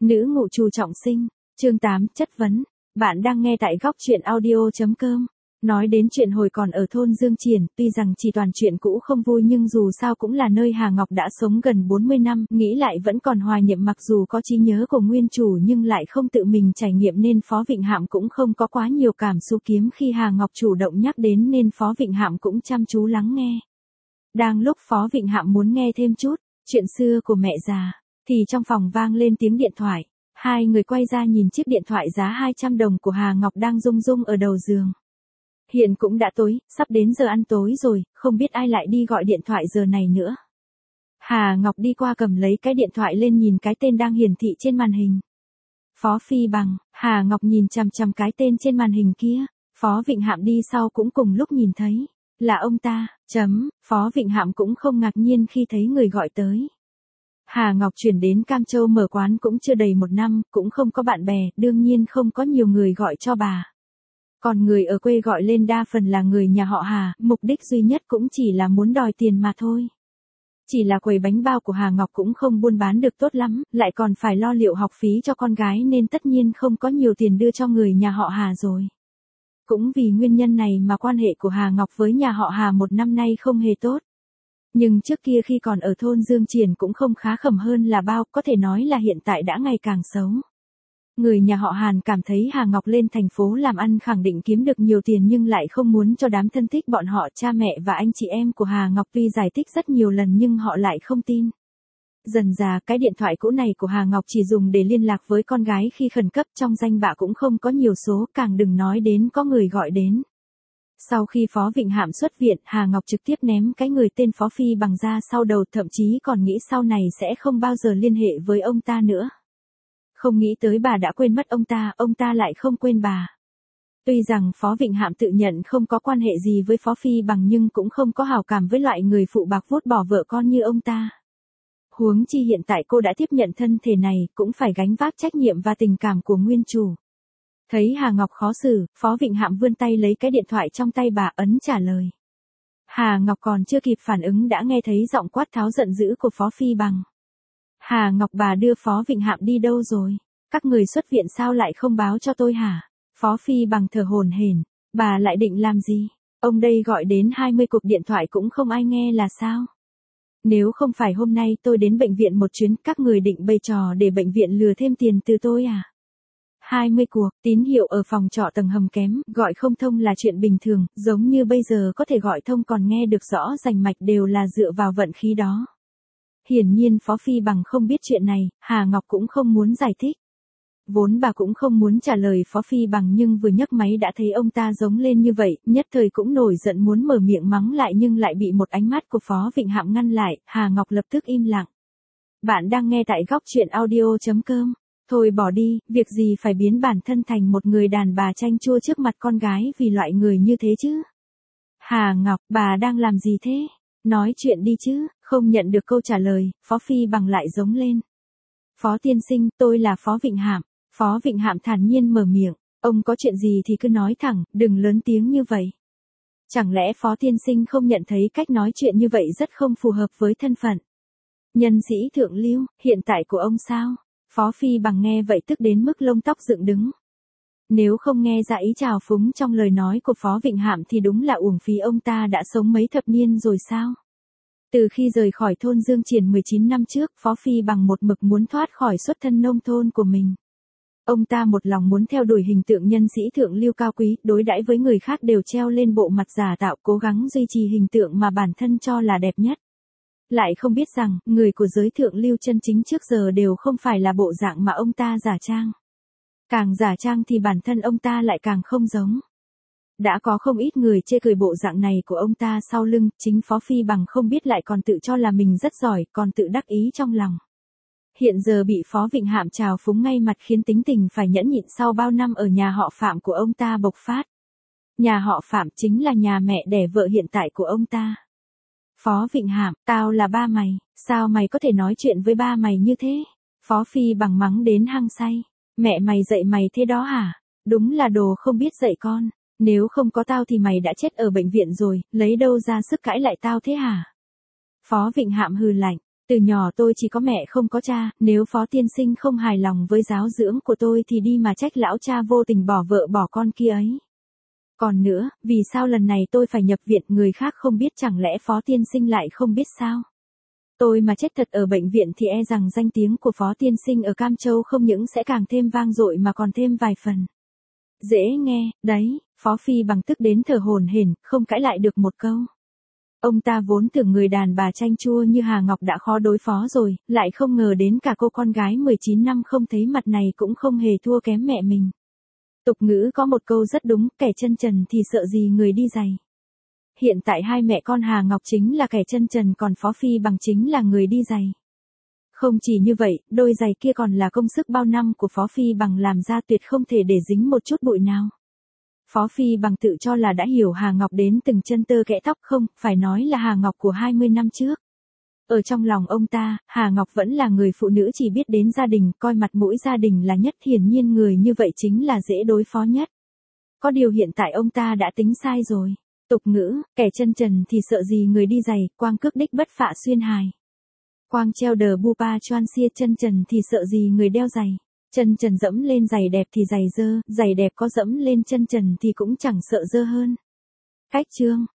Nữ ngụ trù trọng sinh, chương 8, chất vấn. Bạn đang nghe tại góc truyện audio.com. Nói đến chuyện hồi còn ở thôn Dương Triển, tuy rằng chỉ toàn chuyện cũ không vui nhưng dù sao cũng là nơi Hà Ngọc đã sống gần 40 năm, nghĩ lại vẫn còn hoài niệm mặc dù có trí nhớ của nguyên chủ nhưng lại không tự mình trải nghiệm nên Phó Vịnh Hạm cũng không có quá nhiều cảm xúc kiếm khi Hà Ngọc chủ động nhắc đến nên Phó Vịnh Hạm cũng chăm chú lắng nghe. Đang lúc Phó Vịnh Hạm muốn nghe thêm chút chuyện xưa của mẹ già, thì trong phòng vang lên tiếng điện thoại. Hai người quay ra nhìn chiếc điện thoại giá 200 đồng của Hà Ngọc đang rung rung ở đầu giường. Hiện cũng đã tối, sắp đến giờ ăn tối rồi, không biết ai lại đi gọi điện thoại giờ này nữa. Hà Ngọc đi qua cầm lấy cái điện thoại lên nhìn cái tên đang hiển thị trên màn hình. Phó Phi Bằng. Hà Ngọc nhìn chằm chằm cái tên trên màn hình kia. Phó Vịnh Hạm đi sau cũng cùng lúc nhìn thấy. Là ông ta. Phó Vịnh Hạm cũng không ngạc nhiên khi thấy người gọi tới. Hà Ngọc chuyển đến Cam Châu mở quán cũng chưa đầy 1 năm, cũng không có bạn bè, đương nhiên không có nhiều người gọi cho bà. Còn người ở quê gọi lên đa phần là người nhà họ Hà, mục đích duy nhất cũng chỉ là muốn đòi tiền mà thôi. Chỉ là quầy bánh bao của Hà Ngọc cũng không buôn bán được tốt lắm, lại còn phải lo liệu học phí cho con gái nên tất nhiên không có nhiều tiền đưa cho người nhà họ Hà rồi. Cũng vì nguyên nhân này mà quan hệ của Hà Ngọc với nhà họ Hà 1 năm nay không hề tốt. Nhưng trước kia khi còn ở thôn Dương Triển cũng không khá khẩm hơn là bao, có thể nói là hiện tại đã ngày càng xấu. Người nhà họ Hàn cảm thấy Hà Ngọc lên thành phố làm ăn khẳng định kiếm được nhiều tiền nhưng lại không muốn cho đám thân thích bọn họ, cha mẹ và anh chị em của Hà Ngọc tuy giải thích rất nhiều lần nhưng họ lại không tin. Dần dà cái điện thoại cũ này của Hà Ngọc chỉ dùng để liên lạc với con gái khi khẩn cấp, trong danh bạ cũng không có nhiều số, càng đừng nói đến có người gọi đến. Sau khi Phó Vịnh Hạm xuất viện, Hà Ngọc trực tiếp ném cái người tên Phó Phi Bằng ra sau đầu, thậm chí còn nghĩ sau này sẽ không bao giờ liên hệ với ông ta nữa. Không nghĩ tới bà đã quên mất ông ta lại không quên bà. Tuy rằng Phó Vịnh Hạm tự nhận không có quan hệ gì với Phó Phi Bằng nhưng cũng không có hảo cảm với loại người phụ bạc vuốt bỏ vợ con như ông ta. Huống chi hiện tại cô đã tiếp nhận thân thể này, cũng phải gánh vác trách nhiệm và tình cảm của nguyên chủ. Thấy Hà Ngọc khó xử, Phó Vịnh Hạm vươn tay lấy cái điện thoại trong tay bà ấn trả lời. Hà Ngọc còn chưa kịp phản ứng đã nghe thấy giọng quát tháo giận dữ của Phó Phi Bằng. Hà Ngọc, bà đưa Phó Vịnh Hạm đi đâu rồi? Các người xuất viện sao lại không báo cho tôi hả? Phó Phi Bằng thở hổn hển. Bà lại định làm gì? Ông đây gọi đến 20 cuộc điện thoại cũng không ai nghe là sao? Nếu không phải hôm nay tôi đến bệnh viện một chuyến, các người định bày trò để bệnh viện lừa thêm tiền từ tôi à? 20 cuộc, tín hiệu ở phòng trọ tầng hầm kém, gọi không thông là chuyện bình thường, giống như bây giờ có thể gọi thông còn nghe được rõ rành mạch đều là dựa vào vận khí đó. Hiển nhiên Phó Phi Bằng không biết chuyện này, Hà Ngọc cũng không muốn giải thích. Vốn bà cũng không muốn trả lời Phó Phi Bằng nhưng vừa nhấc máy đã thấy ông ta giống lên như vậy, nhất thời cũng nổi giận muốn mở miệng mắng lại nhưng lại bị một ánh mắt của Phó Vịnh Hạm ngăn lại, Hà Ngọc lập tức im lặng. Bạn đang nghe tại góc truyện audio.com. Thôi bỏ đi, việc gì phải biến bản thân thành một người đàn bà chanh chua trước mặt con gái vì loại người như thế chứ? Hà Ngọc, bà đang làm gì thế? Nói chuyện đi chứ, không nhận được câu trả lời, Phó Phi Bằng lại giống lên. Phó tiên sinh, tôi là Phó Vịnh Hạm. Phó Vịnh Hạm thản nhiên mở miệng, ông có chuyện gì thì cứ nói thẳng, đừng lớn tiếng như vậy. Chẳng lẽ Phó tiên sinh không nhận thấy cách nói chuyện như vậy rất không phù hợp với thân phận nhân sĩ thượng lưu, hiện tại của ông sao? Phó Phi Bằng nghe vậy tức đến mức lông tóc dựng đứng. Nếu không nghe ra ý trào phúng trong lời nói của Phó Vịnh Hạm thì đúng là uổng phí ông ta đã sống mấy thập niên rồi sao? Từ khi rời khỏi thôn Dương Triển 19 năm trước, Phó Phi Bằng một mực muốn thoát khỏi xuất thân nông thôn của mình. Ông ta một lòng muốn theo đuổi hình tượng nhân sĩ thượng lưu cao quý, đối đãi với người khác đều treo lên bộ mặt giả tạo, cố gắng duy trì hình tượng mà bản thân cho là đẹp nhất. Lại không biết rằng, người của giới thượng lưu chân chính trước giờ đều không phải là bộ dạng mà ông ta giả trang. Càng giả trang thì bản thân ông ta lại càng không giống. Đã có không ít người chê cười bộ dạng này của ông ta sau lưng, chính Phó Phi Bằng không biết lại còn tự cho là mình rất giỏi, còn tự đắc ý trong lòng. Hiện giờ bị Phó Vịnh Hạm trào phúng ngay mặt khiến tính tình phải nhẫn nhịn sau bao năm ở nhà họ Phạm của ông ta bộc phát. Nhà họ Phạm chính là nhà mẹ đẻ vợ hiện tại của ông ta. Phó Vịnh Hạm, tao là ba mày, sao mày có thể nói chuyện với ba mày như thế? Phó Phi Bằng mắng đến hăng say. Mẹ mày dạy mày thế đó hả? Đúng là đồ không biết dạy con. Nếu không có tao thì mày đã chết ở bệnh viện rồi, lấy đâu ra sức cãi lại tao thế hả? Phó Vịnh Hạm hừ lạnh. Từ nhỏ tôi chỉ có mẹ không có cha, nếu Phó tiên sinh không hài lòng với giáo dưỡng của tôi thì đi mà trách lão cha vô tình bỏ vợ bỏ con kia ấy. Còn nữa, vì sao lần này tôi phải nhập viện người khác không biết chẳng lẽ Phó tiên sinh lại không biết sao? Tôi mà chết thật ở bệnh viện thì e rằng danh tiếng của Phó tiên sinh ở Cam Châu không những sẽ càng thêm vang dội mà còn thêm vài phần. Dễ nghe, đấy, Phó Phi Bằng tức đến thở hổn hển, không cãi lại được một câu. Ông ta vốn tưởng người đàn bà chanh chua như Hà Ngọc đã khó đối phó rồi, lại không ngờ đến cả cô con gái 19 năm không thấy mặt này cũng không hề thua kém mẹ mình. Tục ngữ có một câu rất đúng, kẻ chân trần thì sợ gì người đi giày. Hiện tại hai mẹ con Hà Ngọc chính là kẻ chân trần còn Phó Phi Bằng chính là người đi giày. Không chỉ như vậy, đôi giày kia còn là công sức bao năm của Phó Phi Bằng làm ra tuyệt không thể để dính một chút bụi nào. Phó Phi Bằng tự cho là đã hiểu Hà Ngọc đến từng chân tơ kẽ tóc không, phải nói là Hà Ngọc của 20 năm trước. Ở trong lòng ông ta, Hà Ngọc vẫn là người phụ nữ chỉ biết đến gia đình, coi mặt mũi gia đình là nhất, hiển nhiên người như vậy chính là dễ đối phó nhất. Có điều hiện tại ông ta đã tính sai rồi. Tục ngữ, kẻ chân trần thì sợ gì người đi giày, quang cước đích bất phạ xuyên hài. Quang treo đờ bu pa choan xia, chân trần thì sợ gì người đeo giày. Chân trần dẫm lên giày đẹp thì giày dơ, giày đẹp có dẫm lên chân trần thì cũng chẳng sợ dơ hơn. Cách chương